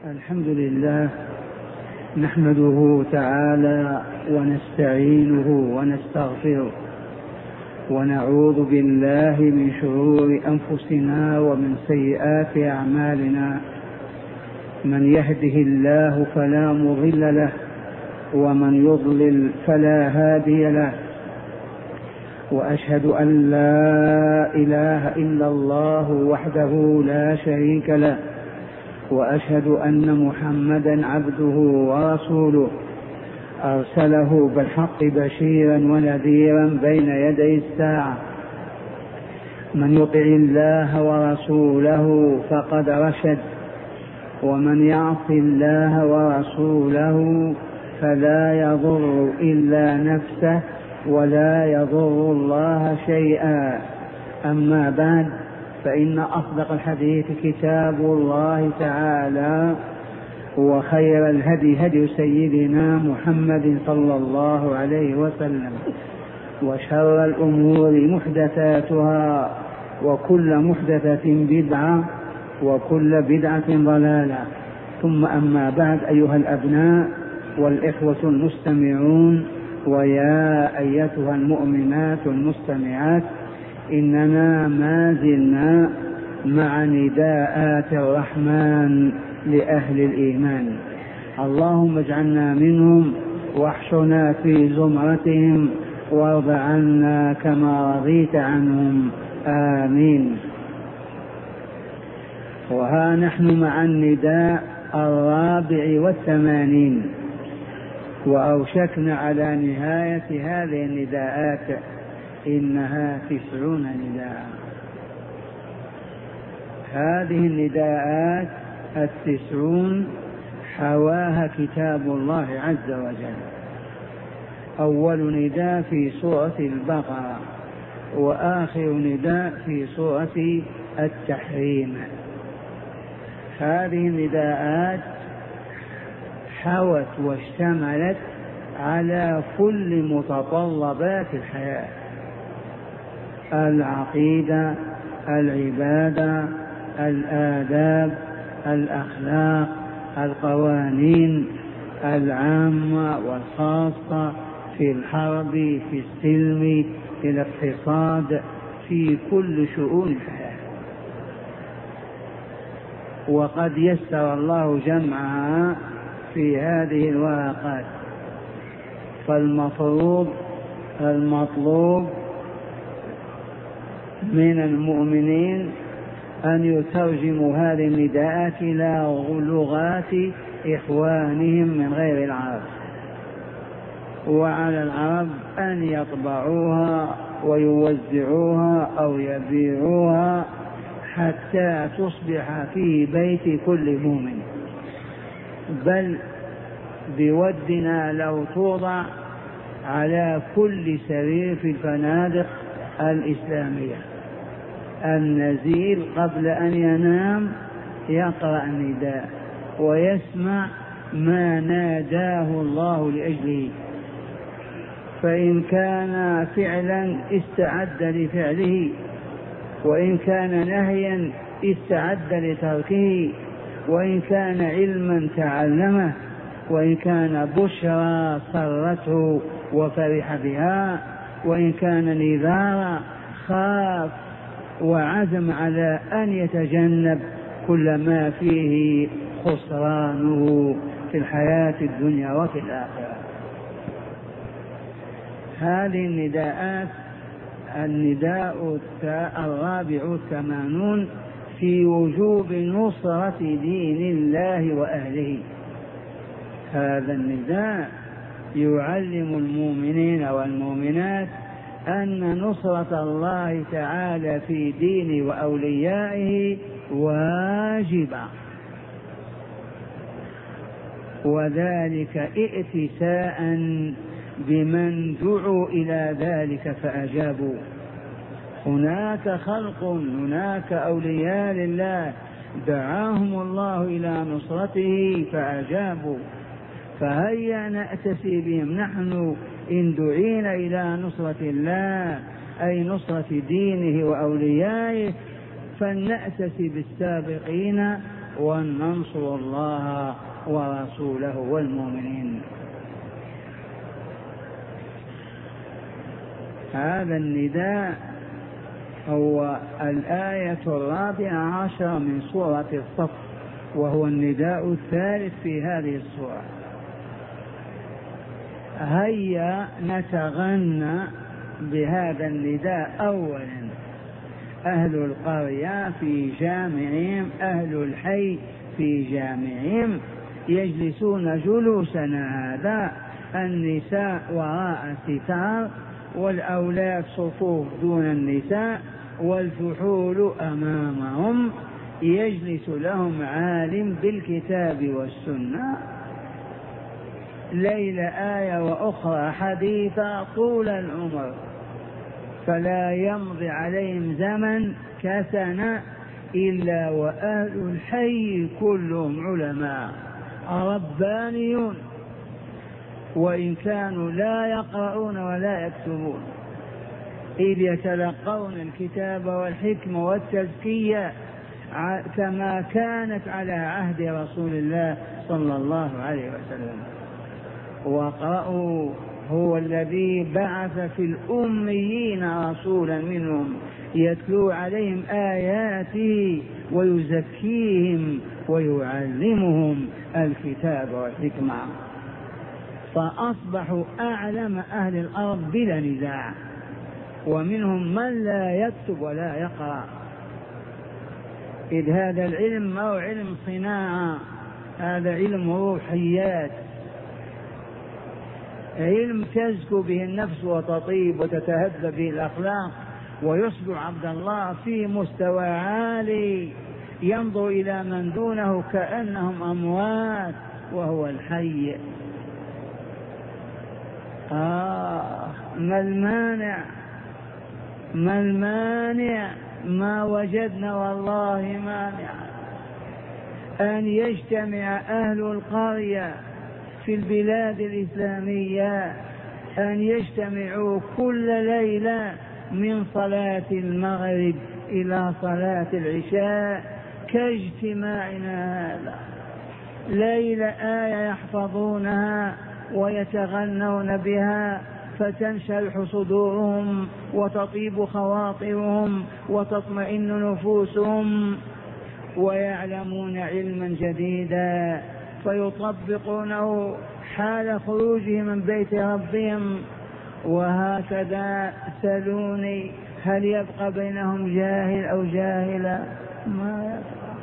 الحمد لله نحمده تعالى ونستعينه ونستغفره ونعوذ بالله من شرور أنفسنا ومن سيئات أعمالنا. من يهده الله فلا مضل له ومن يضلل فلا هادي له، وأشهد أن لا إله إلا الله وحده لا شريك له، وأشهد أن محمدا عبده ورسوله أرسله بالحق بشيرا ونذيرا بين يدي الساعة. من يطع الله ورسوله فقد رشد، ومن يعص الله ورسوله فلا يضر إلا نفسه ولا يضر الله شيئا. أما بعد، فإن أصدق الحديث كتاب الله تعالى، وخير الهدي هدي سيدنا محمد صلى الله عليه وسلم، وشر الأمور محدثاتها، وكل محدثة بدعة، وكل بدعة ضلالة. ثم أما بعد، أيها الأبناء والإخوة المستمعون، ويا أيتها المؤمنات المستمعات، إننا ما زلنا مع نداءات الرحمن لأهل الإيمان. اللهم اجعلنا منهم واحشنا في زمرتهم وارض عنا كما رضيت عنهم، آمين. وها نحن مع النداء 84، وأوشكنا على نهاية هذه النداءات، إنها 90 نداء. هذه النداءات 90 حواها كتاب الله عز وجل. أول نداء في سورة البقرة، وآخر نداء في سورة التحريم. هذه النداءات حوت واشتملت على كل متطلبات الحياة: العقيدة، العبادة، الآداب، الأخلاق، القوانين العامة والخاصة، في الحرب، في السلم، في الاقتصاد، في كل شؤون الحياة. وقد يسر الله جمعها في هذه الورقات. المطلوب من المؤمنين أن يترجموا هذه النداءات إلى لغات إخوانهم من غير العرب، وعلى العرب أن يطبعوها ويوزعوها أو يبيعوها حتى تصبح في بيت كل مؤمن، بل بودنا لو توضع على كل سرير في الفنادق الإسلامية. النزيل قبل أن ينام يقرأ النداء ويسمع ما ناداه الله لأجله، فإن كان فعلا استعد لفعله، وإن كان نهيا استعد لتركه، وإن كان علما تعلمه، وإن كان بشرى سرته وفرح بها، وإن كان نذارا خاف وعزم على أن يتجنب كل ما فيه خسرانه في الحياة الدنيا وفي الآخرة. هذه النداءات: النداء 84 في وجوب نصرة دين الله وأهله. هذا النداء يعلم المؤمنين والمؤمنات أن نصرة الله تعالى في دينه وأوليائه واجبة، وذلك ائتساء بمن دعوا إلى ذلك فأجابوا. هناك خلق، هناك أولياء لله دعاهم الله إلى نصرته فأجابوا، فهيا نأتسي بهم نحن إن دعينا إلى نصرة الله، أي نصرة دينه وأوليائه، فلنأتسي بالسابقين وننصر الله ورسوله والمؤمنين. هذا النداء هو الآية 14 من سورة الصف، وهو النداء الثالث في هذه السورة. هيا نتغنى بهذا النداء. أولا أهل القرية في جامعهم، أهل الحي في جامعهم، يجلسون جلوسنا هذا، النساء وراء الستار والأولاد صفوف دون النساء والفحول أمامهم، يجلس لهم عالم بالكتاب والسنة، ليلة آية وأخرى حديثة طول العمر، فلا يمضي عليهم زمن كسنة إلا وأهل الحي كلهم علماء ربانيون، وإن كانوا لا يقرؤون ولا يكتبون، إذ يتلقون الكتاب والحكمة والتزكية كما كانت على عهد رسول الله صلى الله عليه وسلم. واقرأوا هو الذي بعث في الأميين رسولا منهم يتلو عليهم آياته ويزكيهم ويعلمهم الكتاب والحكمة، فأصبحوا أعلم أهل الأرض بلا نزاع، ومنهم من لا يكتب ولا يقرأ، إذ هذا العلم ما هو علم صناعة، هذا علم روحيات، علم تزكو به النفس وتطيب وتتهذب به الأخلاق، ويصبح عبد الله في مستوى عالي ينظر إلى من دونه كأنهم أموات وهو الحي. ما المانع؟ ما المانع؟ ما وجدنا والله مانع أن يجتمع أهل القرية في البلاد الإسلامية، أن يجتمعوا كل ليلة من صلاة المغرب إلى صلاة العشاء كاجتماعنا هذا، ليلة آية يحفظونها ويتغنون بها فتنشرح صدورهم وتطيب خواطرهم وتطمئن نفوسهم، ويعلمون علما جديدا فيطبقونه حال خروجهم من بيت ربهم. وهكذا سلوني هل يبقى بينهم جاهل أو جاهلة؟ ما يبقى.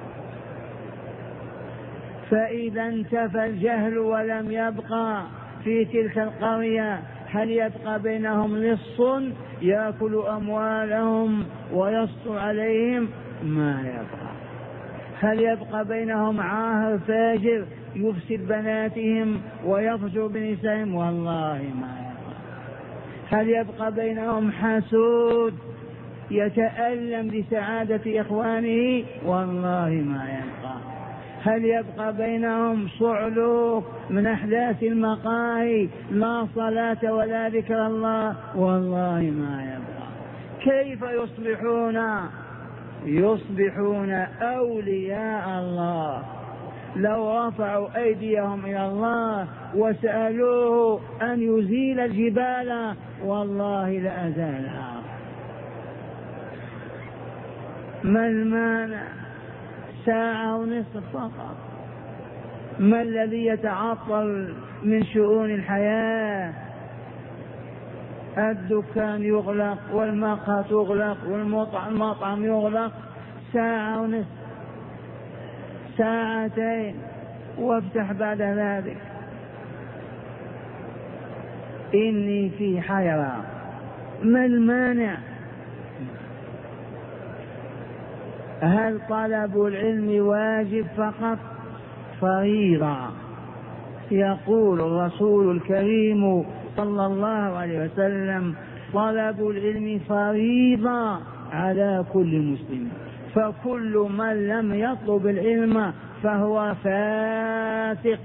فإذا انتفى الجهل ولم يبقى في تلك القرية هل يبقى بينهم لص يأكل أموالهم ويسطو عليهم؟ ما يبقى. هل يبقى بينهم عاهر فاجر يفسد بناتهم ويفجر بنسائهم؟ والله ما يبقى. هل يبقى بينهم حسود يتألم لسعادة إخوانه؟ والله ما يبقى. هل يبقى بينهم صعلوك من أحداث المقاهي لا صلاة ولا ذكر الله؟ والله ما يبقى. كيف يصبحون أولياء الله لو رفعوا أيديهم إلى الله وسألوه أن يزيل الجبال والله لأزالها. ما المانع؟ ساعة ونصف فقط. ما الذي يتعطل من شؤون الحياة؟ الدكان يغلق والمقهى تغلق والمطعم يغلق، ساعة ونصف، ساعتين وافتح بعد ذلك. إني في حيرة. ما المانع؟ هل طلب العلم واجب فقط؟ فريضة. يقول الرسول الكريم صلى الله عليه وسلم: طلب العلم فريضة على كل مسلم، فكل من لم يطلب العلم فهو فاسق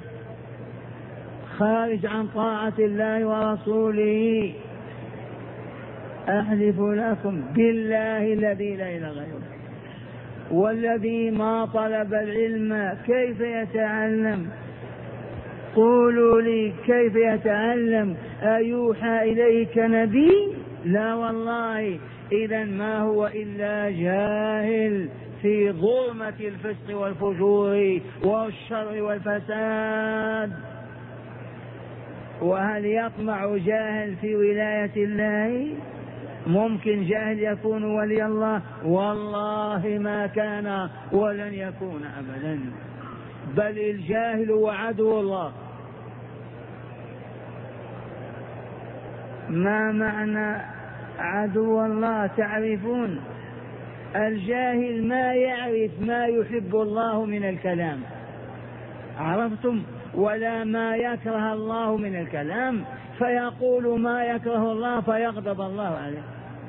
خارج عن طاعة الله ورسوله. أحلف لكم بالله الذي لا إله غيره والذي ما طلب العلم كيف يتعلم؟ قولوا لي كيف يتعلم؟ أيوحى إليه كنبي؟ لا والله. إذا ما هو إلا جاهل في ظلمة الفسق والفجور والشر والفساد. وهل يطمع جاهل في ولاية الله؟ ممكن جاهل يكون ولي الله؟ والله ما كان ولن يكون أبدا، بل الجاهل هو عدو الله. ما معنى عدو الله؟ تعرفون، الجاهل ما يعرف ما يحب الله من الكلام، عرفتم؟ ولا ما يكره الله من الكلام، فيقول ما يكره الله فيغضب الله عليه،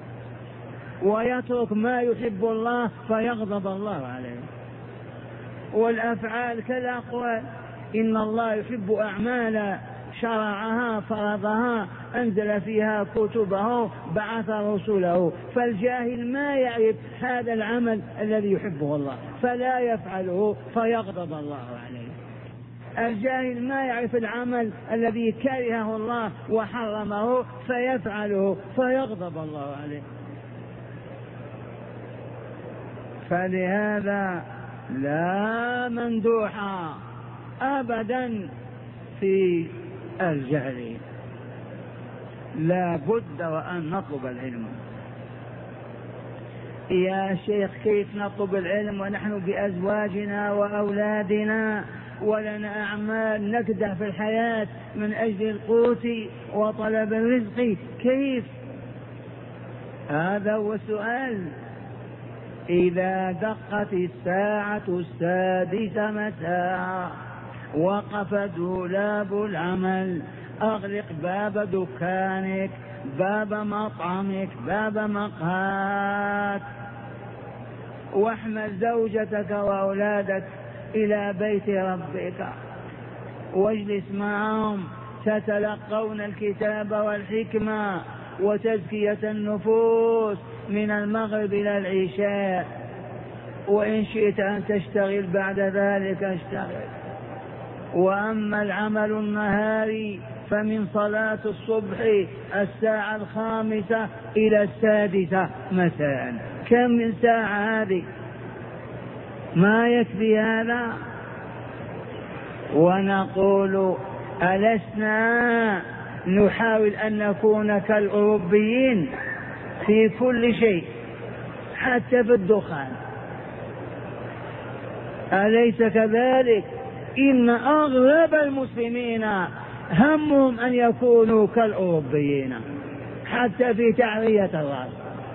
ويترك ما يحب الله فيغضب الله عليه. والأفعال كالأقوال، إن الله يحب أعمالا شرعها فرضها أنزل فيها كتبه بعث رسله. فالجاهل ما يعرف هذا العمل الذي يحبه الله فلا يفعله فيغضب الله عليه. الجاهل ما يعرف العمل الذي كرهه الله وحرمه فيفعله فيغضب الله عليه. فلهذا لا مندوح أبدا في الجهل، لا بد وأن نطلب العلم. يا شيخ كيف نطلب العلم ونحن بأزواجنا وأولادنا ولنا أعمال نكدح في الحياة من أجل القوت وطلب الرزق؟ كيف؟ هذا هو السؤال. إذا دقت الساعة 6 مساء وقف دولاب العمل، أغلق باب دكانك، باب مطعمك، باب مقهاك، واحمل زوجتك وأولادك إلى بيت ربك واجلس معهم، تتلقون الكتاب والحكمة وتزكية النفوس من المغرب إلى العشاء. وإن شئت أن تشتغل بعد ذلك اشتغل. وأما العمل النهاري فمن صلاة الصبح 5:00 إلى 6 مساء. كم من ساعة هذه؟ ما يكفي هذا؟ ونقول ألسنا نحاول أن نكون كالأوروبيين في كل شيء حتى في الدخان؟ أليس كذلك؟ إن أغلب المسلمين همهم أن يكونوا كالأوروبيين، حتى في تعرية الرأس،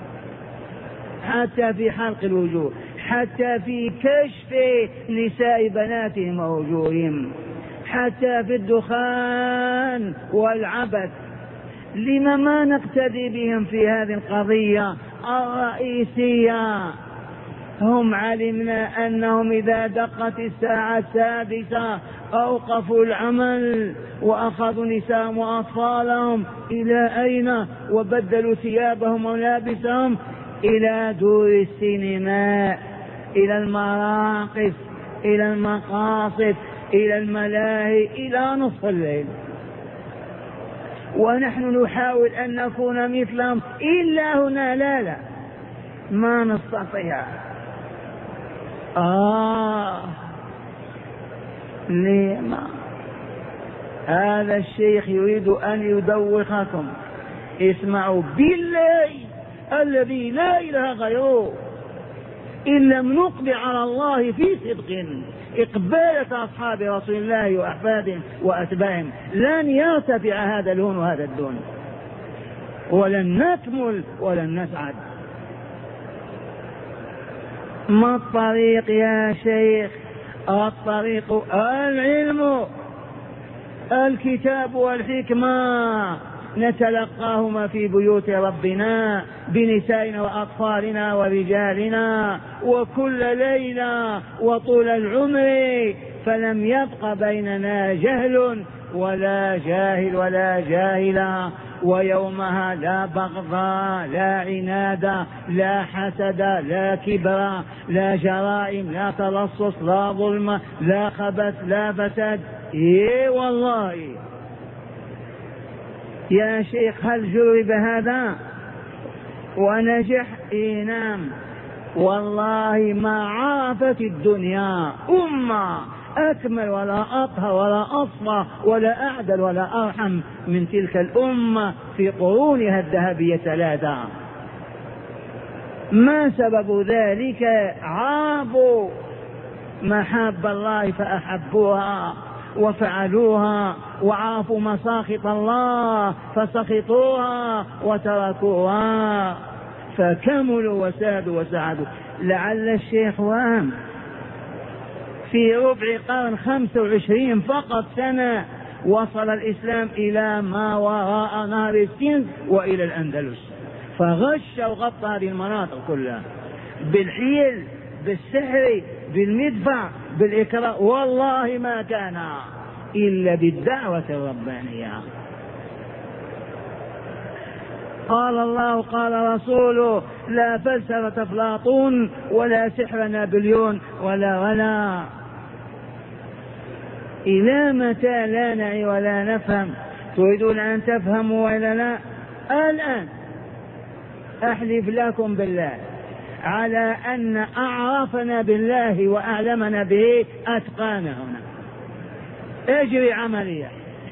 حتى في حلق الوجوه، حتى في كشف نساء بناتهم ووجوههم، حتى في الدخان والعبث. لما ما نقتدي بهم في هذه القضية الرئيسية؟ هم علمنا أنهم إذا دقت الساعة 6 أوقفوا العمل وأخذوا نساءهم وأطفالهم إلى أين؟ وبدلوا ثيابهم وملابسهم إلى دور السينماء، إلى المراقص، إلى المقاصد، إلى الملاهي، إلى نصف الليل. ونحن نحاول أن نكون مثلهم، إلا هنا لا ما نستطيع. لما هذا الشيخ يريد أن يدوخكم. اسمعوا بالله الذي لا إله غيره، إن لم نقبل على الله في صدق إقبالة أصحاب رسول الله وأحفادهم وأتباعهم لن يرتفع هذا اللون وهذا الدون، ولن نكمل ولن نسعد. ما الطريق يا شيخ؟ الطريق العلم، الكتاب والحكمة نتلقاهما في بيوت ربنا بنسائنا وأطفالنا ورجالنا وكل ليلة وطول العمر، فلم يبق بيننا جهل ولا جاهل ولا جاهلا، ويومها لا بغضاء لا عناد لا حسد لا كبر لا جرائم لا تلصص لا ظلم لا خبث لا فساد. اي والله يا شيخ، هل جرب هذا ونجح؟ اي نعم. والله ما عرفت الدنيا أمة أكمل ولا أطهر ولا أصفى ولا أعدل ولا أرحم من تلك الأمة في قرونها الذهبية 3. ما سبب ذلك؟ عابوا محاب الله فأحبوها وفعلوها، وعرفوا مساخط الله فسخطوها وتركوها، فكملوا وسادوا وسعدوا. لعل الشيخ وهم في ربع قرن 25 فقط سنة وصل الإسلام إلى ما وراء نهر السند وإلى الأندلس، فغش وغطى هذه المناطق كلها بالحيل بالسحر بالمدفع بالإكراه. والله ما كان إلا بالدعوة الربانية. قال الله قال رسوله: لا فلسفة أفلاطون ولا سحر نابليون ولا إلى متى لا نعي ولا نفهم؟ تريدون أن تفهموا ولا لا؟ الآن أحلف لكم بالله على أن أعرفنا بالله وأعلمنا به أتقانا هنا. اجري عملية.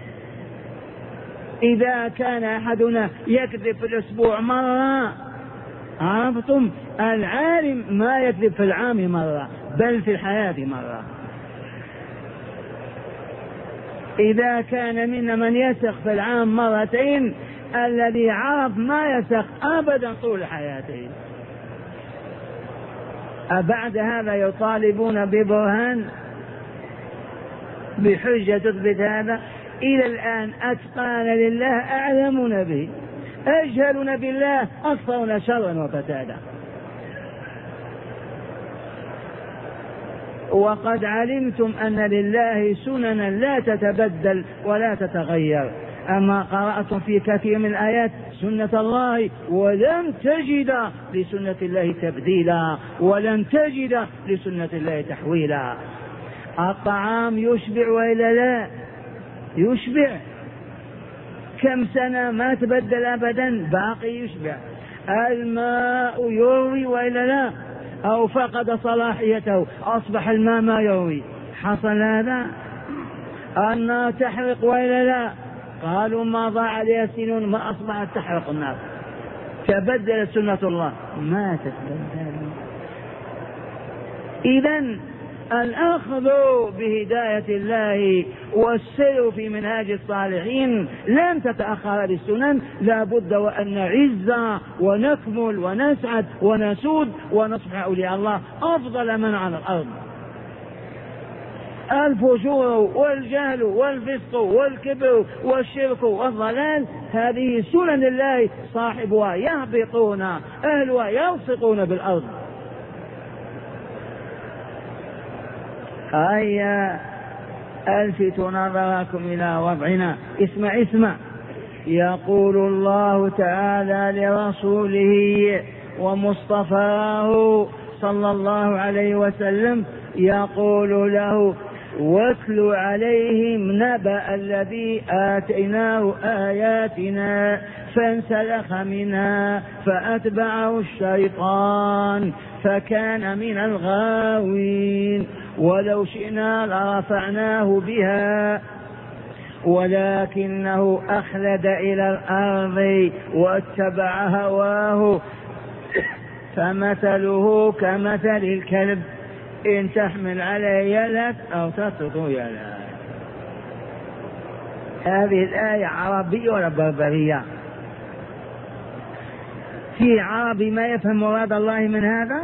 إذا كان أحدنا يكذب في الأسبوع مرة، عرفتم العالم ما يكذب في العام مرة بل في الحياة مرة. إذا كان منا من يسخ في العام مرتين، الذي عرف ما يسخ أبدا طول حياته. أبعد هذا يطالبون ببرهان بحجة تثبت هذا؟ إلى الآن أتقانا لله أعلمنا به، أجهلنا بالله أكثرنا شرا وفسادا. وقد علمتم أن لله سننا لا تتبدل ولا تتغير. أما قرأتم في كثير من الآيات سنة الله، ولن تجد لسنة الله تبديلا ولن تجد لسنة الله تحويلا. الطعام يشبع وإلا لا؟ يشبع. كم سنة ما تبدل أبدا، باقي يشبع. الماء يروي وإلا لا؟ أو فقد صلاحيته أصبح الماء ما يروي. حصل هذا؟ النار تحرق وإلا لا؟ قالوا ما ضاع عليها سنون ما أصبحت تحرق النار. تبدلت سنة الله؟ ما تتبدل. إذن الأخذ بهداية الله والسير في منهاج الصالحين لن تتأخر للسنن. لا بد وأن نعز ونكمل ونسعد ونسود ونصبح أولياء الله أفضل من على الأرض. الفجور والجهل والفسق والكبر والشرك والضلال هذه سنن الله، صاحبها يهبطون أهلها يلصقون بالأرض. هيا ألفت نظركم إلى وضعنا. اسمع يقول الله تعالى لرسوله ومصطفاه صلى الله عليه وسلم، يقول له: واتل عليهم نبأ الذي آتيناه آياتنا فانسلخ منها فأتبعه الشيطان فكان من الغاوين ولو شئنا لرفعناه بها ولكنه أخلد إلى الأرض واتبع هواه فمثله كمثل الكلب إن تحمل عليه يلهث أو تتركه يلهث. هذه الآية عربية ولا بربرية؟ في عربي ما يفهم مراد الله من هذا؟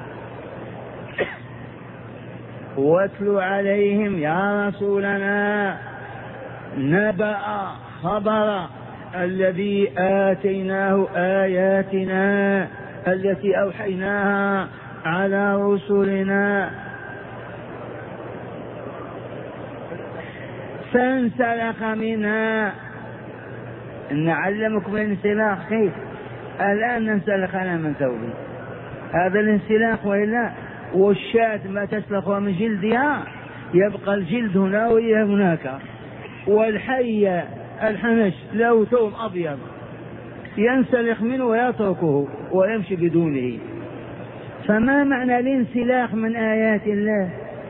واتل عليهم يا رسولنا نبأ خبر الذي آتيناه آياتنا التي أوحيناها على رسلنا فانسلخ منها. نعلمكم الانسلاخ كيف الآن ننسلخ أنا من ثوبي، هذا الانسلاخ وإلا. والشاة ما تسلخها من جلدها يبقى الجلد هنا وهي هناك، والحية الحنش له ثوب أبيض ينسلخ منه ويتركه ويمشي بدونه. فما معنى الانسلاخ من آيات الله؟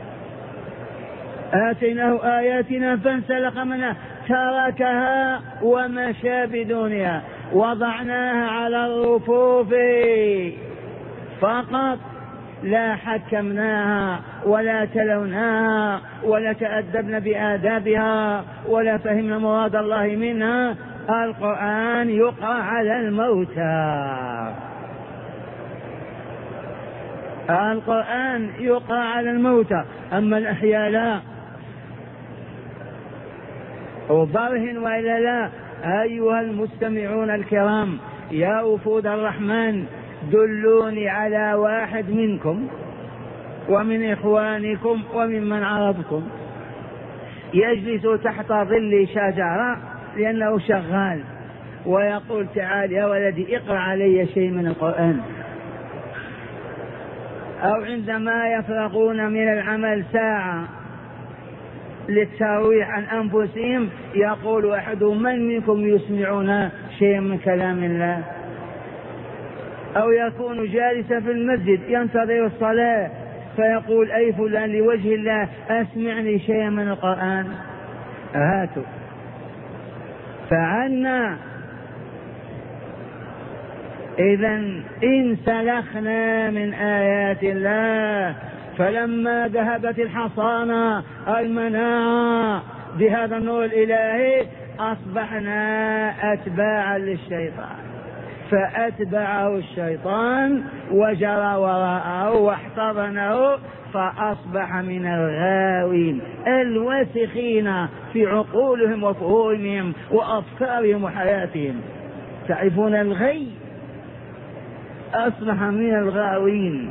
آتيناه آياتنا فانسلخ منها، تركها ومشى بدونها. وضعناها على الرفوف فقط، لا حكمناها ولا تلوناها ولا تأدبنا بآدابها ولا فهمنا مراد الله منها. القرآن يقرأ على الموتى، القرآن يقرأ على الموتى، أما الأحياء لا. وبرهن وإلا لا. أيها المستمعون الكرام، يا وفود الرحمن، دلوني على واحد منكم ومن إخوانكم وممن عرضكم يجلس تحت ظل شجرة لأنه شغال ويقول تعال يا ولدي اقرأ علي شيء من القرآن، أو عندما يفرغون من العمل ساعة للترويح عن أنفسهم يقول أحدهم من منكم يسمعنا شيء من كلام الله، أو يكون جالسا في المسجد ينتظر الصلاة فيقول أي فلان لوجه الله أسمعني شيئا من القرآن. هاتوا فعلنا. إذن انسلخنا من آيات الله، فلما ذهبت الحصانة المناعة بهذا النور الإلهي أصبحنا أتباعا للشيطان، فأتبعه الشيطان وجرى وراءه واحتضنه فأصبح من الغاوين الوسخين في عقولهم وفهومهم وأفكارهم وحياتهم. تعرفون الغي؟ أصبح من الغاوين.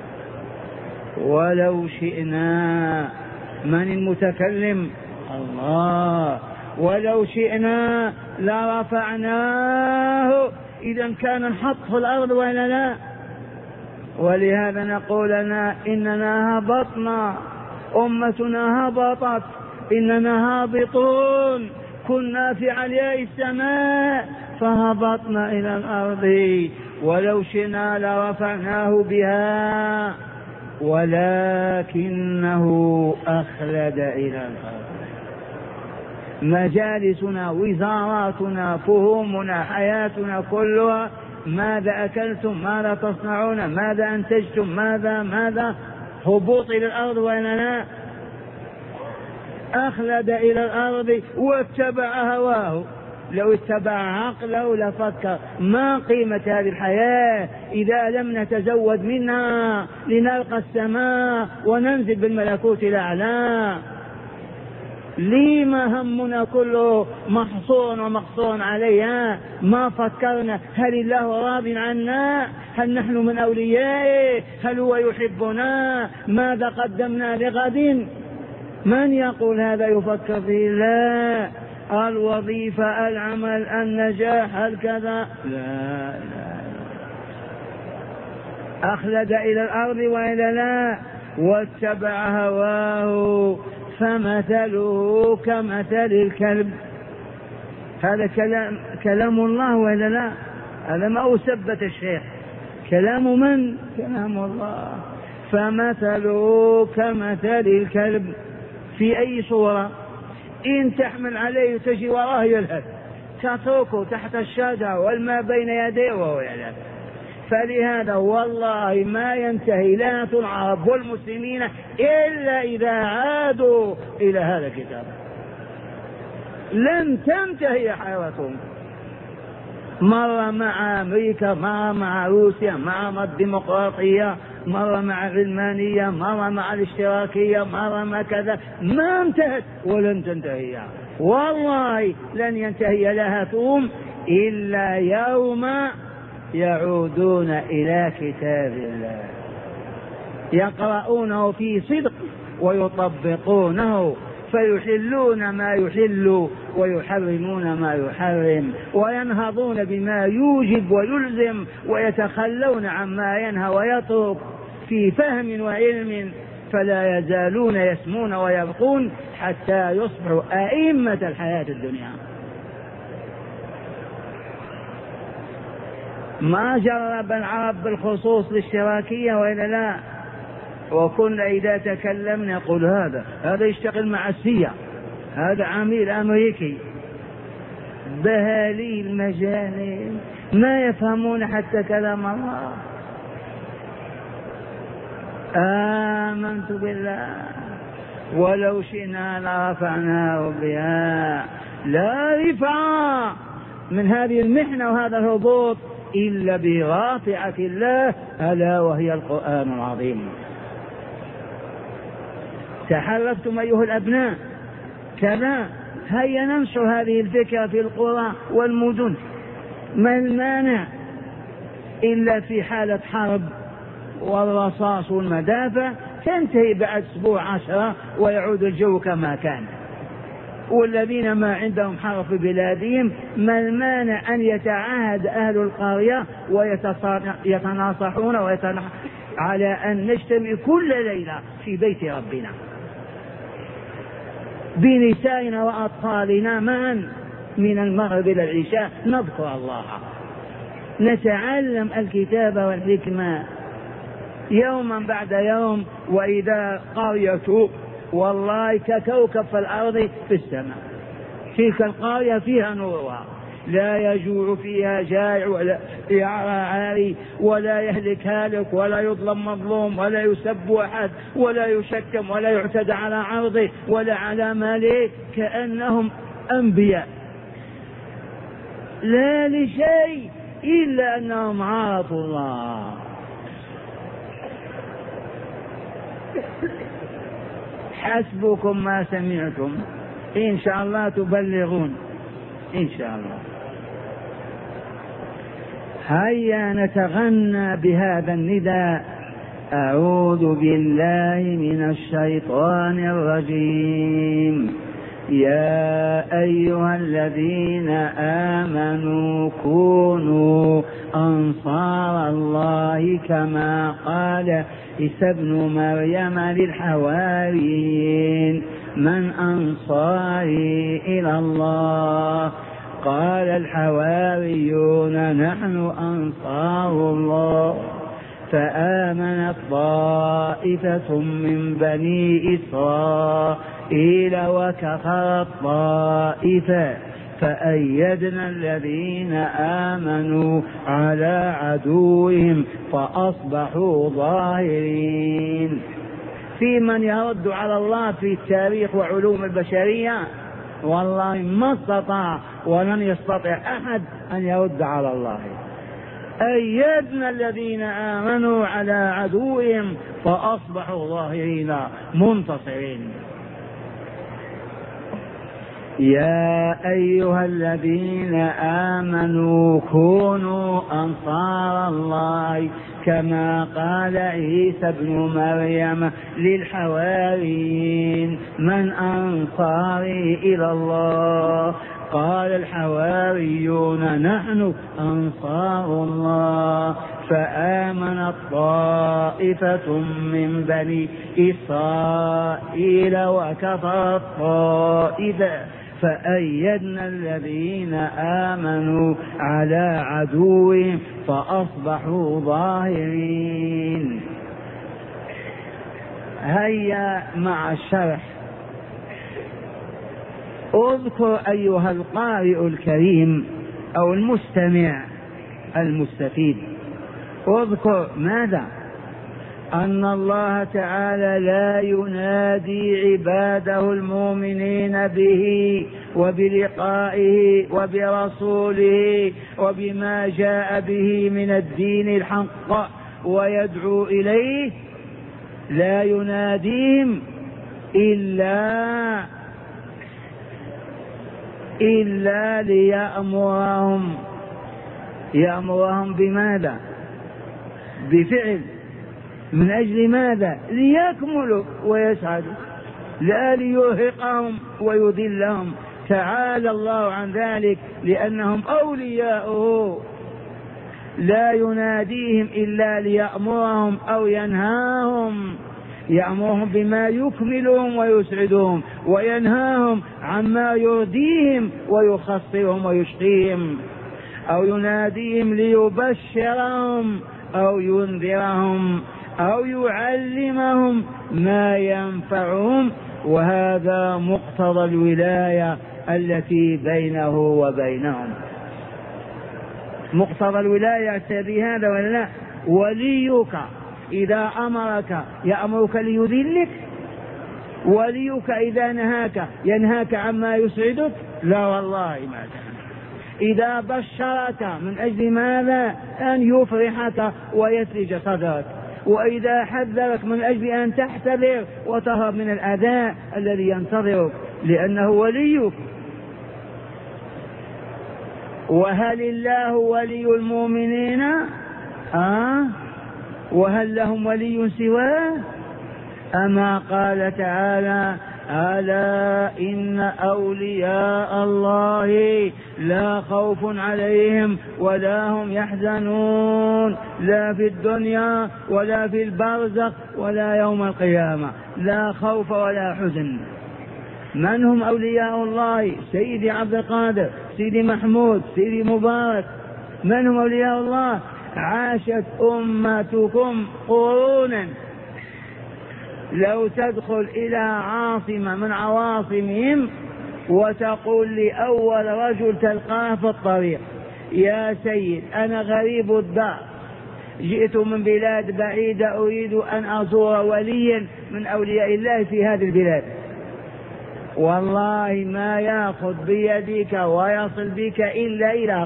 ولو شئنا، من المتكلم؟ الله. ولو شئنا لرفعناه، إذا كان نحط في الأرض ولا لا؟ ولهذا نقول لنا إننا هبطنا، أمتنا هبطت، إننا هابطون، كنا في علياء السماء فهبطنا إلى الأرض. ولو شئنا لرفعناه بها ولكنه أخلد إلى الأرض. مجالسنا، وزاراتنا، فهومنا، حياتنا كلها ماذا أكلتم، ماذا تصنعون، ماذا أنتجتم، ماذا هبوط إلى الأرض ولا لا؟ أخلد إلى الأرض واتبع هواه. لو اتبع عقله لفكر ما قيمة هذه الحياة إذا لم نتزود منها لنلقى السماء وننزل بالملكوت الأعلى. لما همنا كله محصون ومقصون عليها؟ ما فكرنا هل الله راض عنا؟ هل نحن من أوليائه؟ هل هو يحبنا؟ ماذا قدمنا لغد؟ من يقول هذا يفكر فيه؟ لا. الوظيفة، العمل، النجاح، الكذا، لا. أخلد إلى الأرض وإلى لا، واتبع هواه فمثله كمثل الكلب. هذا كلام الله وإلا لا؟ هذا ما أثبت الشيخ، كلام من؟ كلام الله. فمثله كمثل الكلب. في أي صورة؟ إن تحمل عليه تجي وراه يلهث، تتركه تحت الشجرة والماء بين يديه وهو يلهث. فلهذا والله ما ينتهي لعنة العرب والمسلمين إلا إذا عادوا إلى هذا الكتاب، لن تنتهي حياتهم. مرة مع أمريكا، مرة مع روسيا، مرة مع الديمقراطية، مرة مع العلمانية، مرة مع الاشتراكية، مرة مع كذا، ما انتهت ولن تنتهي. والله لن ينتهي لهثهم إلا يوم يعودون إلى كتاب الله يقرؤونه في صدق ويطبقونه فيحلون ما يحل ويحرمون ما يحرم، وينهضون بما يوجب ويلزم، ويتخلون عما ينهى ويترك في فهم وعلم، فلا يزالون يسمون ويبقون حتى يصبحوا أئمة الحياة الدنيا. ما جرب العرب بالخصوص للاشتراكية وإلا لا؟ وكنا إذا تكلمنا نقول هذا يشتغل مع السيا، هذا عميل أمريكي. بهاليل مجانين ما يفهمون حتى كلام الله. آمنت بالله ولو شئنا لرفعناه بها، لا رفع من هذه المحنة وهذا الهبوط إلا برافعة الله، ألا وهي القرآن العظيم. تحرفتم أيها الأبناء كذا، هيا ننشر هذه الفكرة في القرى والمدن. ما المانع إلا في حالة حرب والرصاص والمدافع تنتهي بعد أسبوع 10 ويعود الجو كما كان. والذين ما عندهم حرب في بلادهم ما المانع أن يتعاهد أهل القرية ويتناصحون على أن نجتمع كل ليلة في بيت ربنا بنسائنا وأطفالنا معا من المغرب إلى العشاء، نذكر الله، نتعلم الكتاب والحكمة يوما بعد يوم. وإذا قرية والله ككوكب في الأرض في السماء، تلك القرية فيها نورها، لا يجوع فيها جائع ولا يعرى عاري ولا يهلك هالك ولا يظلم مظلوم ولا يسب أحد ولا يشتم ولا يعتدى على عرضه ولا على ماله، كأنهم أنبياء لا لشيء إلا أنهم عرفوا الله. حسبكم ما سمعتم، إن شاء الله تبلغون إن شاء الله. هيا نتغنى بهذا النداء: أعوذ بالله من الشيطان الرجيم. يا أيها الذين آمنوا كونوا أنصار الله كما قال عيسى ابن مريم للحواريين: من أنصاري إلى الله؟ قال الحواريون: نحن أنصار الله. فآمنت طائفة من بني إسرائيل وكفرت طائفة، فأيدنا الذين آمنوا على عدوهم فأصبحوا ظاهرين. في من يرد على الله في التاريخ وعلوم البشرية؟ والله ما استطاع ولن يستطيع أحد أن يرد على الله. أيدنا الذين آمنوا على عدوهم فأصبحوا ظاهرين منتصرين. يا أيها الذين آمنوا كونوا أنصار الله كما قال عيسى ابن مريم للحواريين: من أنصاري إلى الله؟ قال الحواريون: نحن أنصار الله. فآمنت طائفة من بني إسرائيل وكفرت طائفة، فأيدنا الذين آمنوا على عدوهم فأصبحوا ظاهرين. هيا مع الشرح. اذكر أيها القارئ الكريم أو المستمع المستفيد، اذكر ماذا؟ أن الله تعالى لا ينادي عباده المؤمنين به وبلقائه وبرسوله وبما جاء به من الدين الحق ويدعو إليه، لا يناديهم إلا ليأمرهم بماذا؟ بفعل. من أجل ماذا؟ ليكملوا ويسعدوا. لا ليرهقهم ويذلهم، تعالى الله عن ذلك، لأنهم أولياؤه. لا يناديهم إلا ليأمرهم أو ينهاهم، يأمرهم بما يكملهم ويسعدهم، وينهاهم عما يرديهم ويخسرهم ويشقيهم، أو يناديهم ليبشرهم أو ينذرهم أو يعلمهم ما ينفعهم. وهذا مقتضى الولاية التي بينه وبينهم. مقتضى الولاية بهذا ولا لا؟ وليك إذا أمرك يأمرك ليذلك؟ وليك إذا نهاك ينهاك عما يسعدك؟ لا والله ما كان. إذا بشرك من أجل ماذا؟ أن يفرحك ويثلج صدرك، وإذا حذرك من أجل أن تحتذر وتهرب من الأذى الذي ينتظرك، لأنه وليك. وهل الله ولي المؤمنين؟ وهل لهم ولي سواه؟ أما قال تعالى: ألا إن أولياء الله لا خوف عليهم ولا هم يحزنون، لا في الدنيا ولا في البرزخ ولا يوم القيامة، لا خوف ولا حزن. من هم أولياء الله؟ سيدي عبد القادر، سيدي محمود، سيدي مبارك. من هم أولياء الله؟ عاشت أمتكم قرونا. لو تدخل إلى عاصمة من عواصمهم وتقول لأول رجل تلقاه في الطريق: يا سيد أنا غريب الدار، جئت من بلاد بعيدة أريد أن أزور وليا من أولياء الله في هذه البلاد، والله ما يأخذ بيدك ويصل بك إلا إلى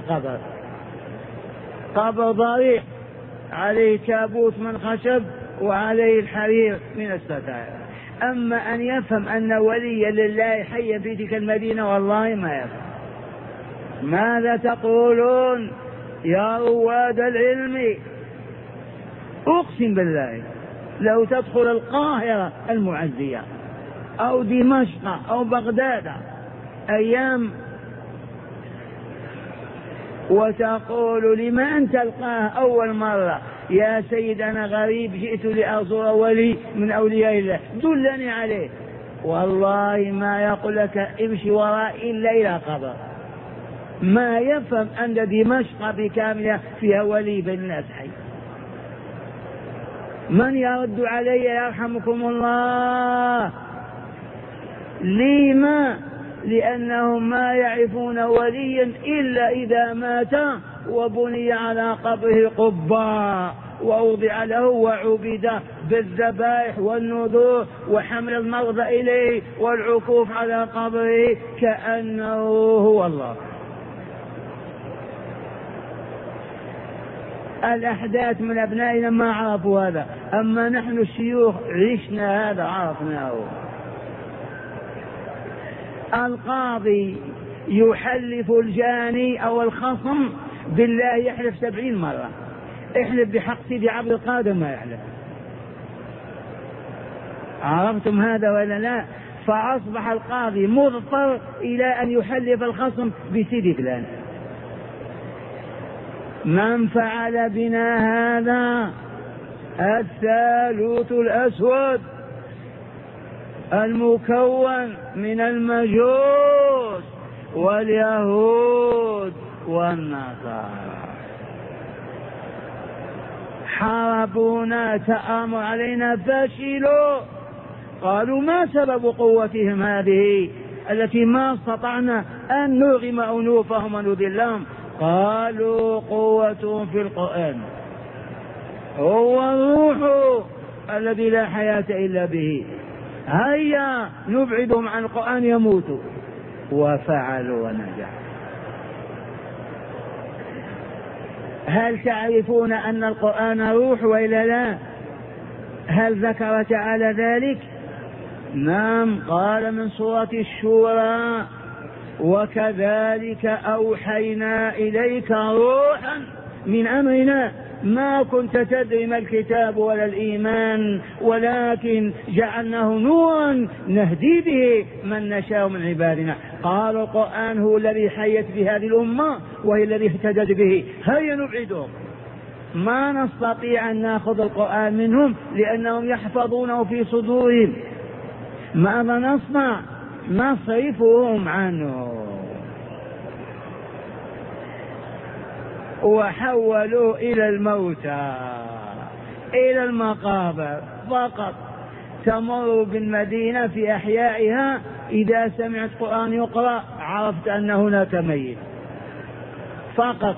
قبر ضريح عليه تابوت من خشب وعليه الحرير من الستائر. أما أن يفهم أن وليا لله حيا في تلك المدينة والله ما يفهم. ماذا تقولون يا رواد العلم؟ أقسم بالله لو تدخل القاهرة المعزية أو دمشق أو بغداد أيام وتقول لمن تلقاه أول مرة: يا سيد أنا غريب جئت لأزور ولي من أولياء الله دلني عليه، والله ما يقول لك امشي وراء إلا إلى قبر. ما يفهم أن دمشق بكاملها فيها ولي بين الناس حي. من يرد علي يرحمكم الله؟ لما؟ لأنهم ما يعرفون وليا إلا إذا مات وبني على قبره قبة ووضع له وعبد بالذبائح والنذور وحمل المرضى إليه والعكوف على قبره كأنه هو الله. الأحداث من أبنائنا ما عرفوا هذا، أما نحن الشيوخ عشنا هذا عرفناه. القاضي يحلف الجاني أو الخصم بالله يحلف 70 مرة، احلف بحق سيدي عبد القادر ما يحلف. عرفتم هذا ولا لا؟ فأصبح القاضي مضطر إلى أن يحلف الخصم بسيدي فلان. من فعل بنا هذا؟ الثالوث الأسود المكون من المجوس واليهود والنصارى. حاربونا، تآمروا علينا، فشلوا. قالوا: ما سبب قوتهم هذه التي ما استطعنا أن نرغم أنوفهم ونذلهم؟ قالوا: قوتهم في القرآن، هو الروح الذي لا حياة إلا به، هيا نبعدهم عن القرآن يموتوا. وفعلوا ونجحوا. هل تعرفون أن القرآن روح وإلا لا؟ هل ذكر تعالى ذلك؟ نعم، قال من سورة الشورى: وكذلك أوحينا إليك روحا من أمرنا ما كنت تدري ما الكتاب ولا الإيمان، ولكن جعلناه نورا نهدي به من نشاء من عبادنا. قالوا القرآن هو الذي حيت بهذه الأمة وهي الذي اهتدت به، هيا نبعدهم. ما نستطيع أن نأخذ القرآن منهم لأنهم يحفظونه في صدورهم. ماذا نصنع؟ نصرفهم عنه. وحولوا إلى الموتى، إلى المقابر فقط. تمر بالمدينة في أحيائها، إذا سمعت قرآن يقرأ عرفت أن هناك ميت فقط.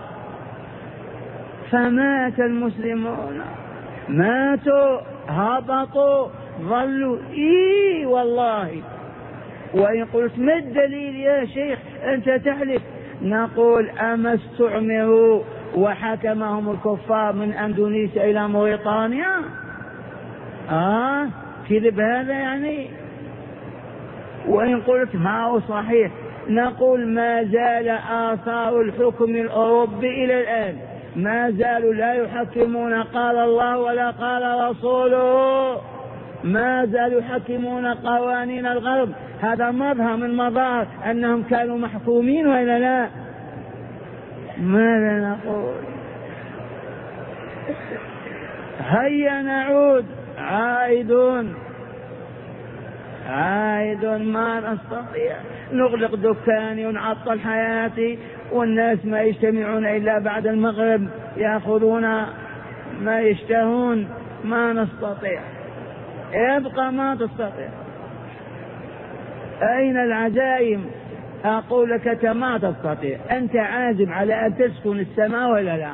فمات المسلمون، ماتوا، هبطوا، ظلوا. والله. وإن قلت ما الدليل يا شيخ أنت تحلف؟ نقول أما استعمروا وحكمهم الكفار من أندونيسيا إلى موريطانيا؟ كذب هذا يعني؟ وإن قلت ما هو صحيح، نقول ما زال آثار الحكم الأوروبي إلى الآن، ما زالوا لا يحكمون قال الله ولا قال رسوله، ما زالوا يحكمون قوانين الغرب. هذا مظهر من مظاهر أنهم كانوا محكومين وإلا لا؟ ماذا نقول؟ هيا نعود. عائدون ما نستطيع. نغلق دكاني ونعطل حياتي، والناس ما يجتمعون إلا بعد المغرب يأخذون ما يشتهون. ما نستطيع. يبقى ما تستطيع. أين العزائم؟ أقول لك ما تستطيع. أنت عازم على أن تسكن السماء ولا لا؟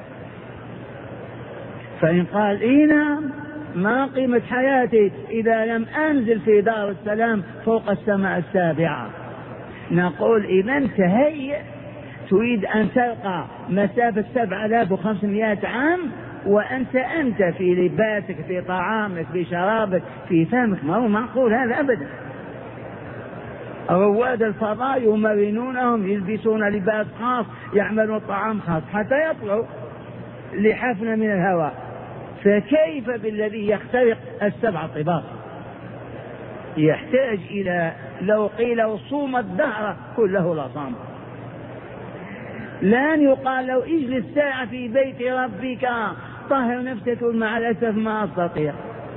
فإن قال نعم، ما قيمة حياتي إذا لم أنزل في دار السلام فوق السماء السابعة؟ نقول إذا تهيئ، تريد أن تلقى مسافة 7500 عام وأنت في لباسك، في طعامك، في شرابك، في فمك. ما هو معقول هذا أبدا. رواد الفضاء يمرنونهم، يلبسون لباس خاص، يعملون طعام خاص حتى يطلعوا لحفنة من الهواء. فكيف بالذي يخترق السبع طباق؟ يحتاج إلى، لو قيل صوم الدهر كله لصام. لن يقال لو اجلس ساعة في بيت ربك طهر نفسك، مع الأسف ما أستطيع.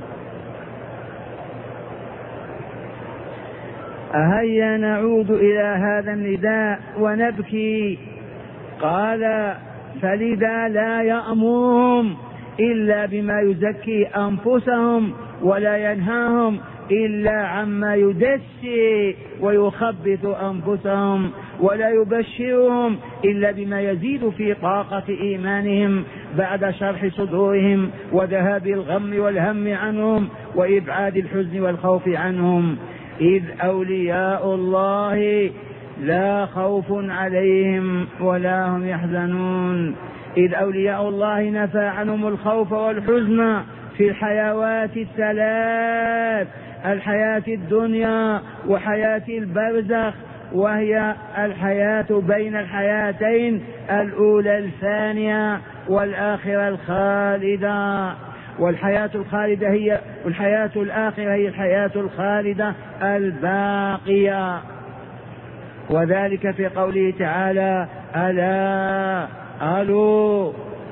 هيا نعود إلى هذا النداء ونبكي. قال فلذا لا يأمرهم إلا بما يزكي أنفسهم، ولا ينهاهم إلا عما يدسي ويخبث أنفسهم، ولا يبشرهم إلا بما يزيد في طاقة إيمانهم بعد شرح صدورهم وذهاب الغم والهم عنهم وإبعاد الحزن والخوف عنهم. إذ أولياء الله لا خوف عليهم ولا هم يحزنون. إذ أولياء الله نفى عنهم الخوف والحزن في الحيوات الثلاث: الحياة الدنيا وحياة البرزخ، وهي الحياة بين الحياتين، الأولى الفانية والآخرة الخالدة. والحياة الخالدة هي، والحياة الآخرة هي الحياة الخالدة الباقية. وذلك في قوله تعالى: ألا ألو.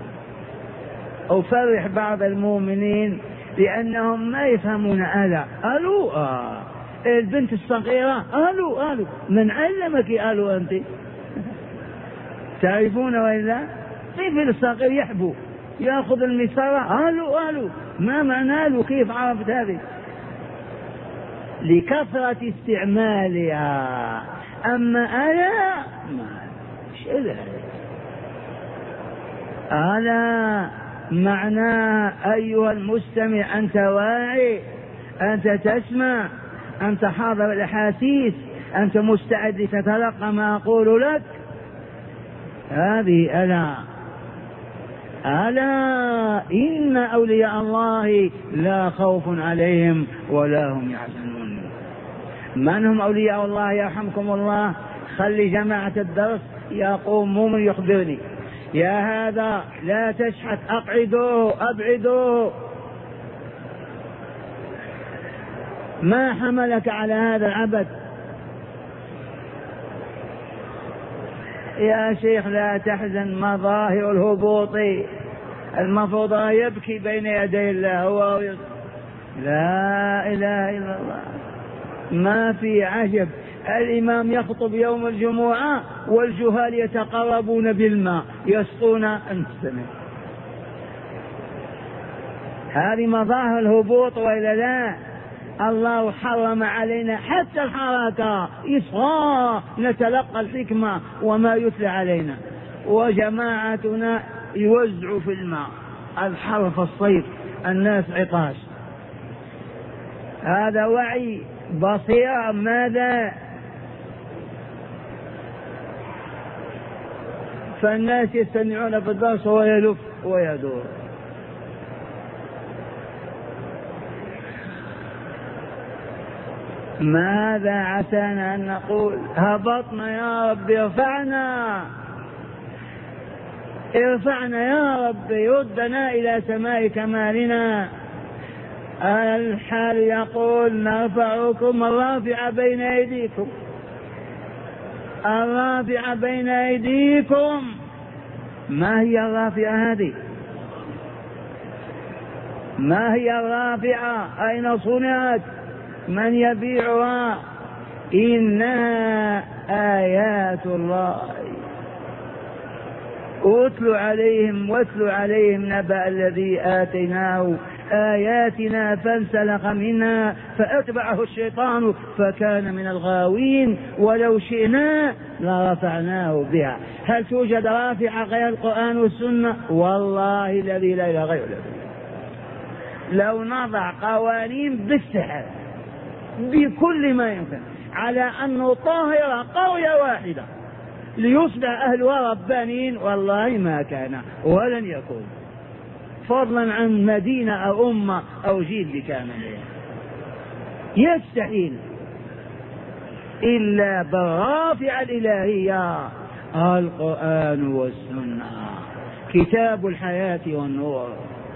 أفرح بعض المؤمنين لأنهم ما يفهمون ألا. ألو البنت الصغيرة ألو. من علمك ألو أنت؟ تعرفون وإلا؟ طفل الصغير يحبو يأخذ المسارة ألو. ما معنى ألو؟ كيف عرفت هذه؟ لكثرة استعمالها. أما ألا ما ألا معناه أيها المستمع أنت واعي، أنت تسمع، أنت حاضر الأحاسيس، أنت مستعد لتتلقى ما أقول لك. هذه ألا إن أولياء الله لا خوف عليهم ولا هم يحزنون. من هم أولياء الله؟ يرحمكم الله. خلي جماعة الدرس يقوم مؤمن يخبرني. يا هذا لا تشحت، أقعدوه أبعدوه، ما حملك على هذا العبث؟ يا شيخ لا تحزن، مظاهر الهبوط المفروض يبكي بين يدي الله هو لا إله إلا الله. ما في عجب، الإمام يخطب يوم الجمعة والجهال يتقربون بالماء يسقون السماء. هذه مظاهر الهبوط وإلا لا؟ الله حرم علينا حتى الحركة، إصغاء نتلقى الحكمة وما يتلى علينا، وجماعتنا يوزع في الماء، الحر في الصيف، الناس عطاش. هذا وعي بصيرة ماذا؟ فالناس يستمعون في الدرس ويلف ويدور. ماذا عسانا أن نقول؟ هبطنا يا رب ارفعنا، ارفعنا يا رب، ردنا إلى سماء كمالنا. الحال يقول نرفعكم الرافع بين أيديكم، الرافع بين أيديكم. ما هي الرافعة هذه؟ ما هي الرافعة؟ أين صنعت؟ من يبيعها؟ إنها آيات الله. واتل عليهم نبأ الذي آتيناه آياتنا فانسلخ منها فأتبعه الشيطان فكان من الغاوين ولو شئنا لرفعناه بها. هل توجد رافعة غير القرآن والسنة؟ والله الذي لا إله غيره. لو نضع قوانين بالسحر بكل ما يمكن على أن نطهر قرية واحدة ليصبح أهلها ربانين، والله ما كان ولن يكون، فضلا عن مدينة أو أمة أو جيل بكامل. يستحيل إلا بالرافع الإلهية القرآن والسنة، كتاب الحياة والنور.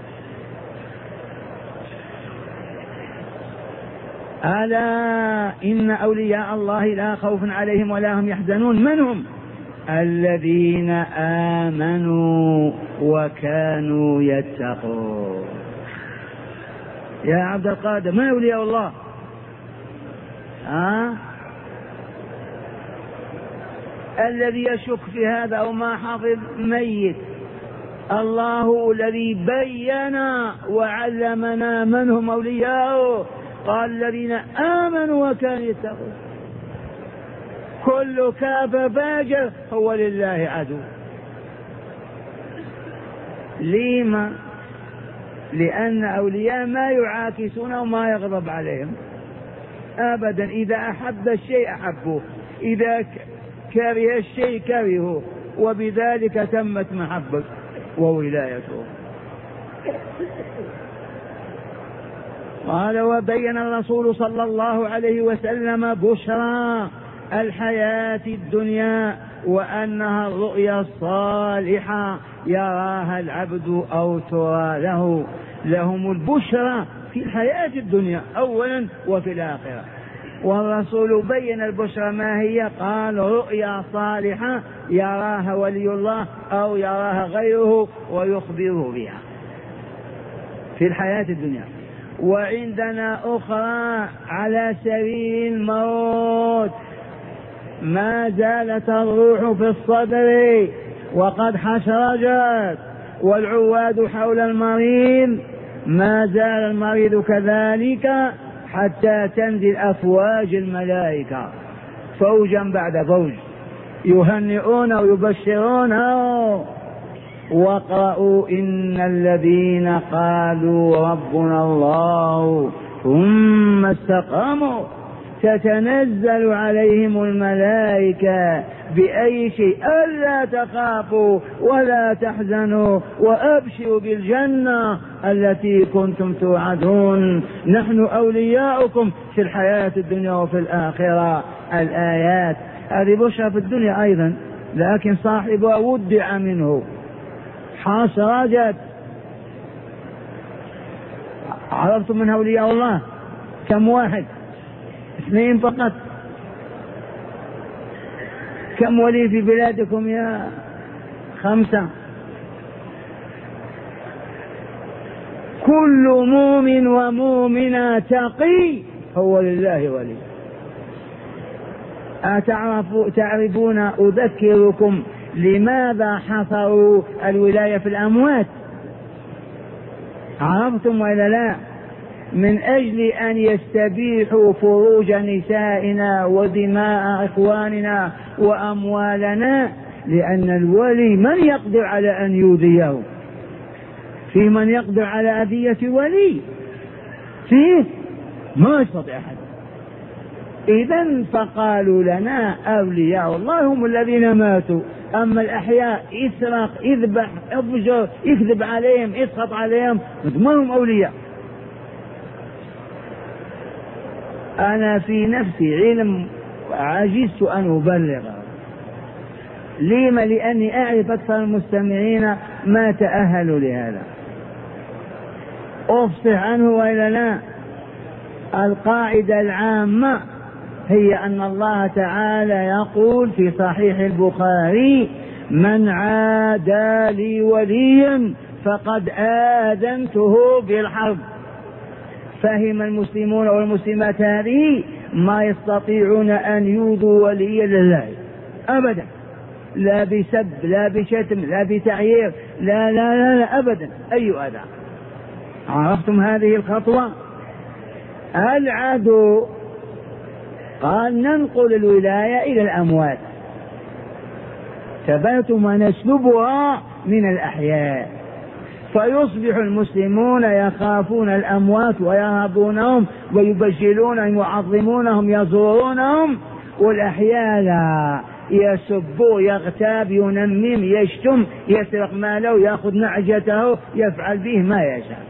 ألا إن أولياء الله لا خوف عليهم ولا هم يحزنون. من هم؟ الذين آمنوا وكانوا يتقون. يا عبد القادر، ما أولياء الله؟ الذي يشك في هذا أو ما حفظ ميت. الله الذي بين وعلمنا من هم أولياؤه، قال الذين آمنوا وكانوا يتقون. كل كافر فاجر هو لله عدو. لما؟ لأن أولياء ما يعاكسون وما يغضب عليهم أبدا. إذا أحب الشيء أحبوه، إذا كره الشيء كرهوه، وبذلك تمت محبته وولايته. قال وبين الرسول صلى الله عليه وسلم بشرى الحياة الدنيا وأنها الرؤيا الصالحة يراها العبد أو ترى له. لهم البشرى في الحياة الدنيا أولا وفي الآخرة. والرسول بين البشرى ما هي، قال رؤيا صالحة يراها ولي الله أو يراها غيره ويخبره بها في الحياة الدنيا. وعندنا أخرى على سبيل الموت، ما زالت الروح في الصدر وقد حشرجت والعواد حول المريض، ما زال المريض كذلك حتى تنزل أفواج الملائكة فوجا بعد فوج يهنئون ويبشرونه. واقرأوا إن الذين قالوا ربنا الله ثم استقاموا تتنزل عليهم الملائكة بأي شيء ألا تخافوا ولا تحزنوا وأبشروا بالجنة التي كنتم توعدون، نحن أولياؤكم في الحياة الدنيا وفي الآخرة. الآيات هذه بشرى في الدنيا أيضا، لكن صاحبها ودع منه حصرجت. عرفتم من أولياء الله كم واحد؟ 2 فقط. كم ولي في بلادكم يا 5؟ كل مؤمن ومؤمنة تقي هو لله ولي. تعرفون أذكركم لماذا حصروا الولاية في الأموات؟ عرفتم ولا لا؟ من أجل أن يستبيحوا فروج نسائنا ودماء إخواننا وأموالنا، لأن الولي من يقدر على أن يؤذيه؟ في من يقدر على أذية ولي؟ فيه ما يستطيع أحد. إذن فقالوا لنا أولياء الله هم الذين ماتوا، أما الأحياء اسرق اذبح افجر اكذب عليهم اسخط عليهم ما هم أولياء. أنا في نفسي علم عجزت أن أبلغه. لما؟ لأني أعرف أكثر المستمعين ما تأهلوا لهذا. أفصح عنه وإلا لا؟ القاعدة العامة هي أن الله تعالى يقول في صحيح البخاري: من عادى لي وليا فقد آذنته بالحرب. فهم المسلمون والمسلمات هذه ما يستطيعون أن يؤذوا وليا لله أبدا، لا بسب لا بشتم لا بتعيير، لا لا لا, لا أبدا أي أذى. عرفتم هذه الخطوة؟ العدو قال ننقل الولاية إلى الأموات، ثبتم ونسلبها من الأحياء، فيصبح المسلمون يخافون الأموات ويرهبونهم ويبجلونهم ويعظمونهم يزورونهم، والأحياء لا، يسب يغتاب ينمم يشتم يسرق ماله يأخذ نعجته يفعل به ما يشاء.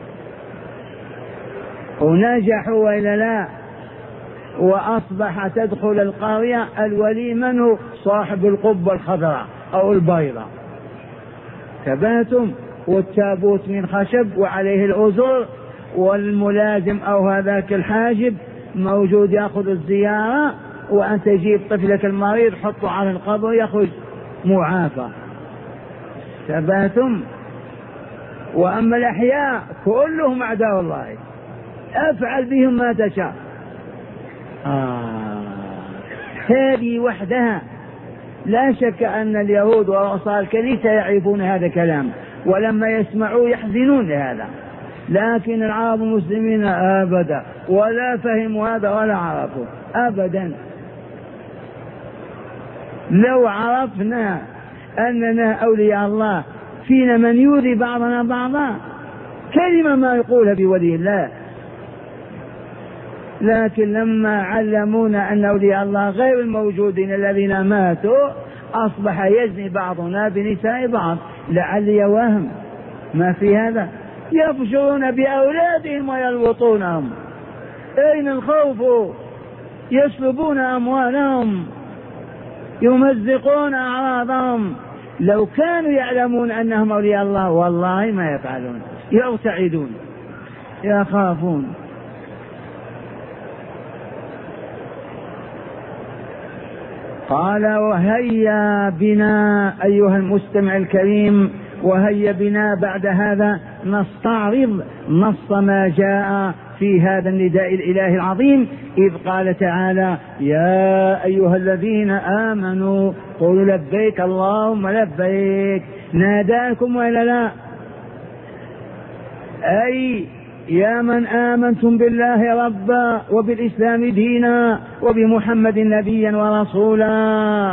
ونجحوا وإلا لا؟ وأصبح تدخل القرية الولي من هو؟ صاحب القبة الخضراء أو البيضاء، ثباتم، والتابوت من خشب وعليه الأزر، والملازم أو هذاك الحاجب موجود يأخذ الزيارة، وأن تجيب طفلك المريض حطه على القبر يخرج معافى. ثباتم. وأما الأحياء كلهم أعداء الله، أفعل بهم ما تشاء. هذه وحدها لا شك أن اليهود ورؤساء الكنيسة يعرفون هذا الكلام، ولما يسمعوا يحزنون لهذا، لكن العرب المسلمين أبدا ولا فهموا هذا ولا عرفوا أبدا. لو عرفنا أننا أولياء الله فينا من يؤذي بعضنا بعضا كلمة ما يقولها بولي الله، لكن لما علمونا أن أولياء الله غير الموجودين الذين ماتوا أصبح يزني بعضنا بنساء بعض. لعلي وهم ما في هذا، يفجرون بأولادهم ويلوطونهم. أين الخوف؟ يسلبون أموالهم يمزقون أعراضهم. لو كانوا يعلمون أنهم أولياء الله والله ما يفعلون، يرتعدون يخافون. قال وهيا بنا أيها المستمع الكريم، وهيا بنا بعد هذا نستعرض نص ما جاء في هذا النداء الإلهي العظيم، إذ قال تعالى: يا أيها الذين آمنوا قولوا لبيك اللهم لبيك. ناداكم ولا لا؟ أي يا من آمنتم بالله ربا وبالإسلام دينا وبمحمد نبيا ورسولا،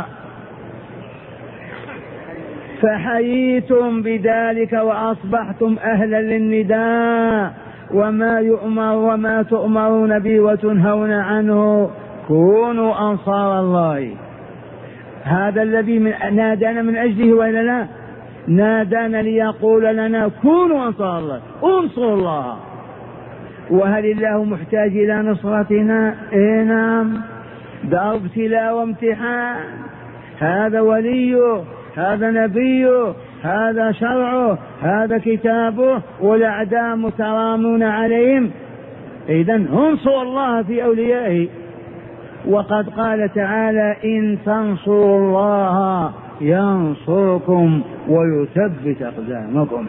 فحييتم بذلك وأصبحتم أهلا للنداء وما يؤمر وما تؤمرون به وتنهون عنه، كونوا أنصار الله. هذا الذي نادانا من أجله وإلا لا؟ نادانا ليقول لنا كونوا أنصار الله، انصروا الله. وهل الله محتاج إلى نصرتنا؟ إيه نعم، ده ابتلاء وامتحان. هذا وليه، هذا نبيه، هذا شرعه، هذا كتابه، والأعداء مترامون عليهم. إذن انصروا الله في أوليائه. وقد قال تعالى إن تنصروا الله ينصركم ويثبت أقدامكم.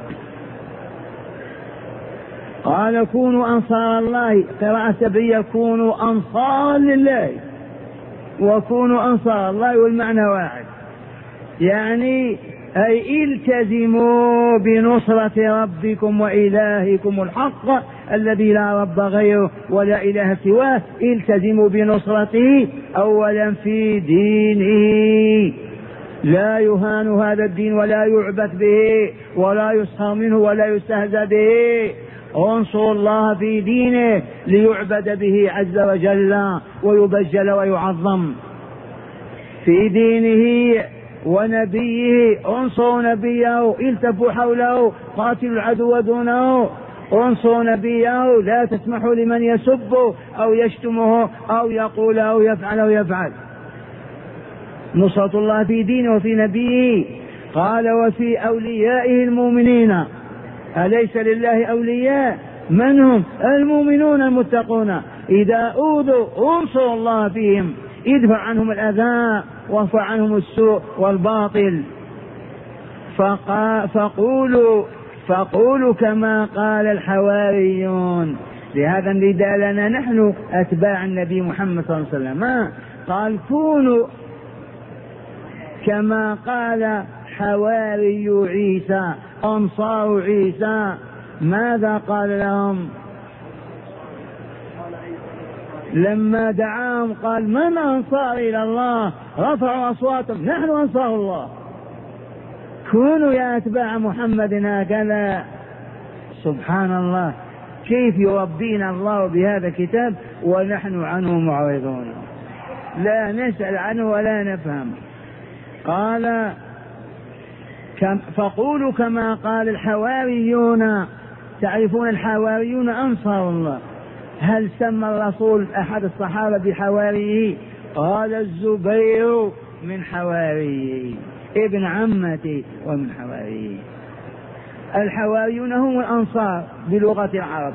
قال كونوا أنصار الله، قراءة سبعية كونوا أنصار لله، وكونوا أنصار الله والمعنى واحد، يعني أي التزموا بنصرة ربكم وإلهكم الحق الذي لا رب غيره ولا إله سواه. التزموا بنصرته أولا في دينه، لا يهان هذا الدين ولا يعبث به ولا يسخر منه ولا يستهزأ به. انصروا الله في دينه ليعبد به عز وجل ويبجل ويعظم في دينه ونبيه. انصروا نبيه، التفوا حوله، قاتلوا العدو دونه. انصروا نبيه، لا تسمحوا لمن يسبه أو يشتمه أو يقول أو يفعل أو يفعل. نصرة الله في دينه وفي نبيه. قال وفي أوليائه المؤمنين. أليس لله أولياء؟ من هم؟ المؤمنون المتقون. إذا أوذوا انصروا الله فيهم، ادفع عنهم الأذى وارفع عنهم السوء والباطل. فقولوا كما قال الحواريون. لهذا النداء لنا نحن أتباع النبي محمد صلى الله عليه وسلم. قال كونوا كما قال حواري عيسى أنصار عيسى. ماذا قال لهم لما دعاهم؟ قال من أنصار إلى الله؟ رفعوا أصواتهم نحن أنصار الله. كونوا يا أتباع محمد هكذا. سبحان الله، كيف يربينا الله بهذا الكتاب ونحن عنه معرضون، لا نسأل عنه ولا نفهم. قال فقولوا كما قال الحواريون. تعرفون الحواريون أنصار الله. هل سمى الرسول أحد الصحابة بحواريه؟ قال الزبير من حواريه، ابن عمتي ومن حواريه. الحواريون هم الأنصار بلغة العرب،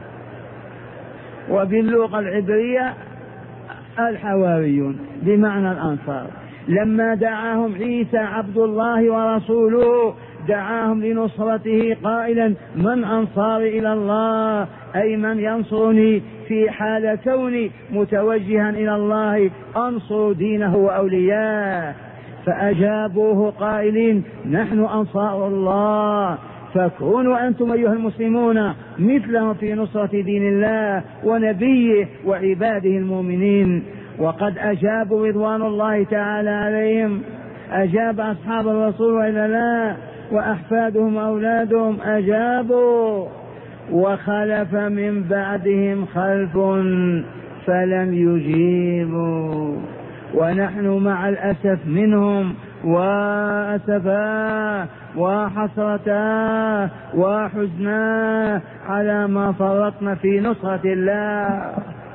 وباللغة العبرية الحواريون بمعنى الأنصار. لما دعاهم عيسى عبد الله ورسوله دعاهم لنصرته قائلا من أنصار إلى الله، أي من ينصرني في حال كوني متوجها إلى الله أنصر دينه وأولياءه. فأجابوه قائلين نحن أنصار الله. فكونوا أنتم أيها المسلمون مثلهم في نصرة دين الله ونبيه وعباده المؤمنين. وقد أجابوا رضوان الله تعالى عليهم. أجاب أصحاب الرسول وإلا لا؟ وأحفادهم أولادهم أجابوا. وخلف من بعدهم خلف فلم يجيبوا. ونحن مع الأسف منهم، وأسفا وحسرتا وحزنا على ما فرطنا في نصرة الله.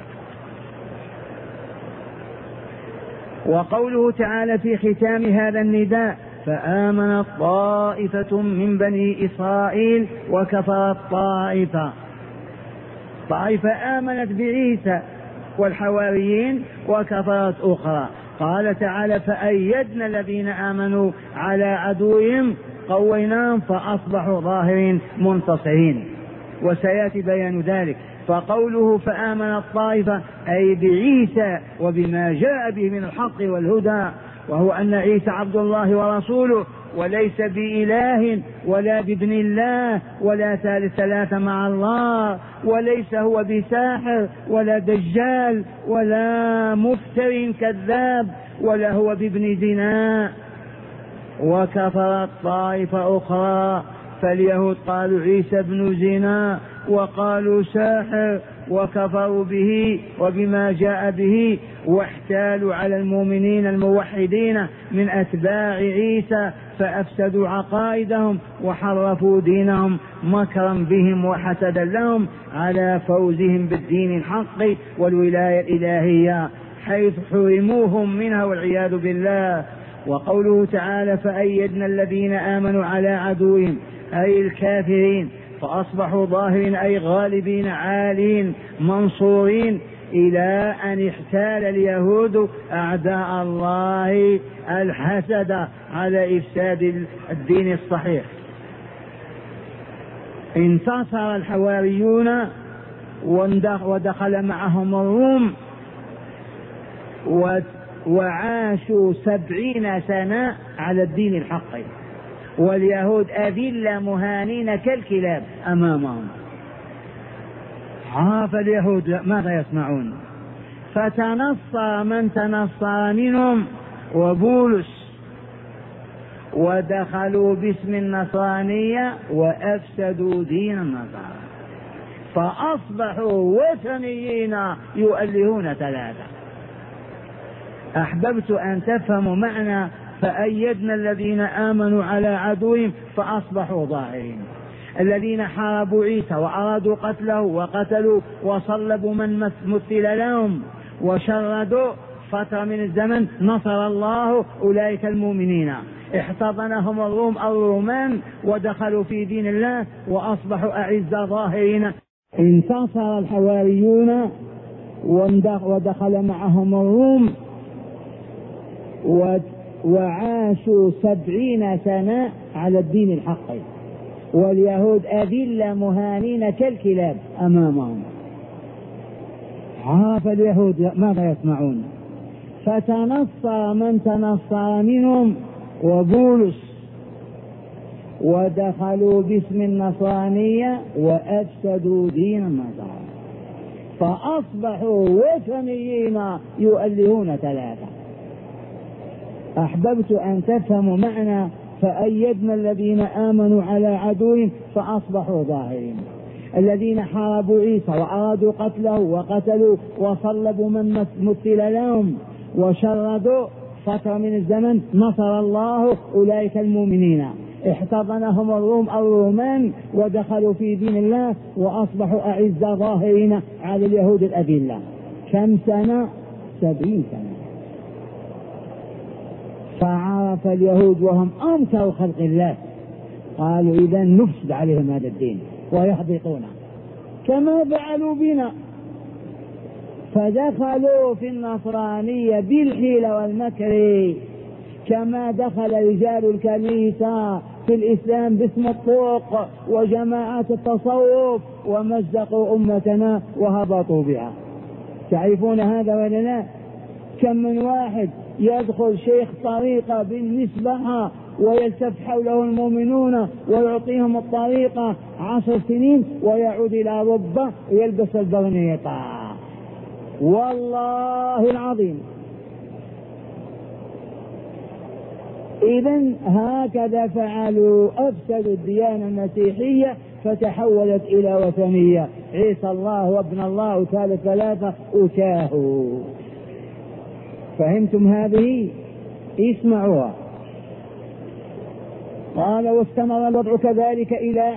وقوله تعالى في ختام هذا النداء فآمنت طائفة من بني إسرائيل وكفرت طائفة. طائفة آمنت بعيسى والحواريين وكفرت أخرى. قال تعالى فأيدنا الذين آمنوا على عدوهم قويناهم فأصبحوا ظاهرين منتصرين، وسيأتي بيان ذلك. فقوله فآمن الطائفة أي بعيسى وبما جاء به من الحق والهدى، وهو أن عيسى عبد الله ورسوله وليس بإله ولا بابن الله ولا ثالث ثلاثة مع الله، وليس هو بساحر ولا دجال ولا مفتر كذاب ولا هو بابن زنا. وكفرت طائفة أخرى، فاليهود قالوا عيسى ابن زنا وقالوا ساحر وكفروا به وبما جاء به، واحتالوا على المؤمنين الموحدين من أتباع عيسى فأفسدوا عقائدهم وحرفوا دينهم مكرا بهم وحسدا لهم على فوزهم بالدين الحق والولاية الإلهية، حيث حرموهم منها والعياذ بالله. وقوله تعالى فأيدنا الذين آمنوا على عدوهم أي الكافرين فأصبحوا ظاهرين أي غالبين عالين منصورين، إلى أن احتال اليهود أعداء الله الحسد على إفساد الدين الصحيح. انتصر الحواريون ودخل معهم الروم وعاشوا 70 سنة على الدين الحق، واليهود أذلة مهانين كالكلاب أمامهم. عاف اليهود ماذا يصنعون؟ فتنصر من تنصر منهم وبولس، ودخلوا باسم النصرانية وأفسدوا دين النصارى، فأصبحوا وثنيين يؤلهون 3. أحببت أن تفهموا معنى فأيدنا الذين آمنوا على عدوهم فأصبحوا ظاهرين. الذين حاربوا عيسى وأرادوا قتله وقتلوا وصلبوا من مثل لهم وشردوا فترة من الزمن، نصر الله أولئك المؤمنين، احتضنهم الرومان ودخلوا في دين الله وأصبحوا أعزة ظاهرين. انتصر الحواريون ودخل معهم الروم وعاشوا 70 سنة على الدين الحق، واليهود أذلة مهانين كالكلاب أمامهم. عاف اليهود ماذا يصنعون؟ فتنصر من تنصر منهم وبولس، ودخلوا باسم النصرانية وأفسدوا دين النصارى، فأصبحوا وثنيين يؤلهون 3. أحببت أن تفهموا معنى فأيدنا الذين آمنوا على عدوهم فأصبحوا ظاهرين. الذين حاربوا عيسى وأرادوا قتله وقتلوا وصلبوا من مثل لهم وشردوا فترة من الزمن، نصر الله أولئك المؤمنين، احتضنهم الرومان ودخلوا في دين الله وأصبحوا أعزة ظاهرين على اليهود الأذلة. كم سنة؟ 70 سنة. فعرف اليهود وهم أمكر خلق الله، قالوا إذا نفسد عليهم هذا الدين ويحبطونه كما فعلوا بنا، فدخلوا في النصرانية بالحيلة والمكر، كما دخل رجال الكنيسة في الإسلام باسم الطرق وجماعات التصوف ومزقوا أمتنا وهبطوا بها. تعرفون هذا ولا لا؟ كم من واحد يدخل شيخ طريقة بالمسبحة ويلتف حوله المؤمنون ويعطيهم الطريقة 10 سنين ويعود إلى ربه ويلبس البرنيطة، والله العظيم. إذن هكذا فعلوا، أفسدوا الديانة المسيحية فتحولت إلى وثنية، عيسى الله وابن الله وثالث 3 وتاهوا. فهمتم هذه؟ اسمعوها. قال واستمر الوضع كذلك إلى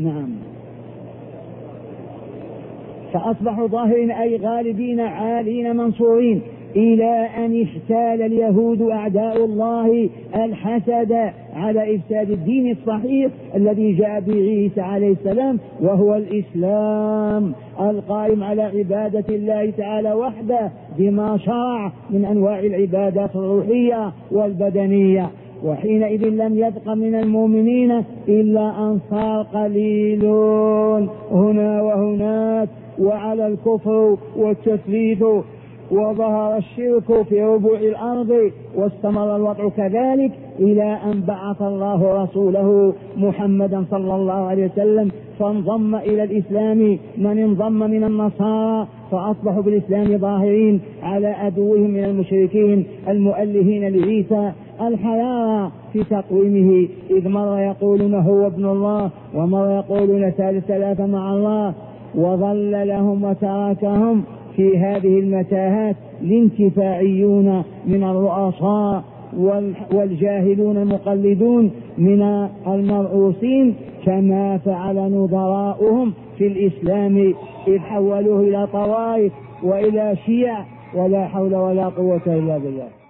فأصبحوا ظاهرين أي غالبين عالين منصورين، إلى أن احتال اليهود أعداء الله الحسد على إفساد الدين الصحيح الذي جاء به عيسى عليه السلام، وهو الإسلام القائم على عبادة الله تعالى وحده بما شرع من أنواع العبادات الروحية والبدنية. وحينئذ لم يبق من المؤمنين إلا أنصار قليلون هنا وهناك، وعلى الكفر والتثليث، وظهر الشرك في ربوع الأرض. واستمر الوضع كذلك إلى أن بعث الله رسوله محمدا صلى الله عليه وسلم، فانضم إلى الإسلام من انضم من النصارى، فأصبحوا بالإسلام ظاهرين على عدوهم من المشركين المؤلهين لعيسى الحياة في تقويمه، إذ مرة يقولون هو ابن الله ومرة يقولون ثالث 3 مع الله. وظل لهم وتركهم في هذه المتاهات الانتفاعيون من الرؤساء والجاهلون المقلدون من المرؤوسين، كما فعل نظراؤهم في الإسلام إذ حولوه إلى طوائف وإلى شيع، ولا حول ولا قوة إلا بالله.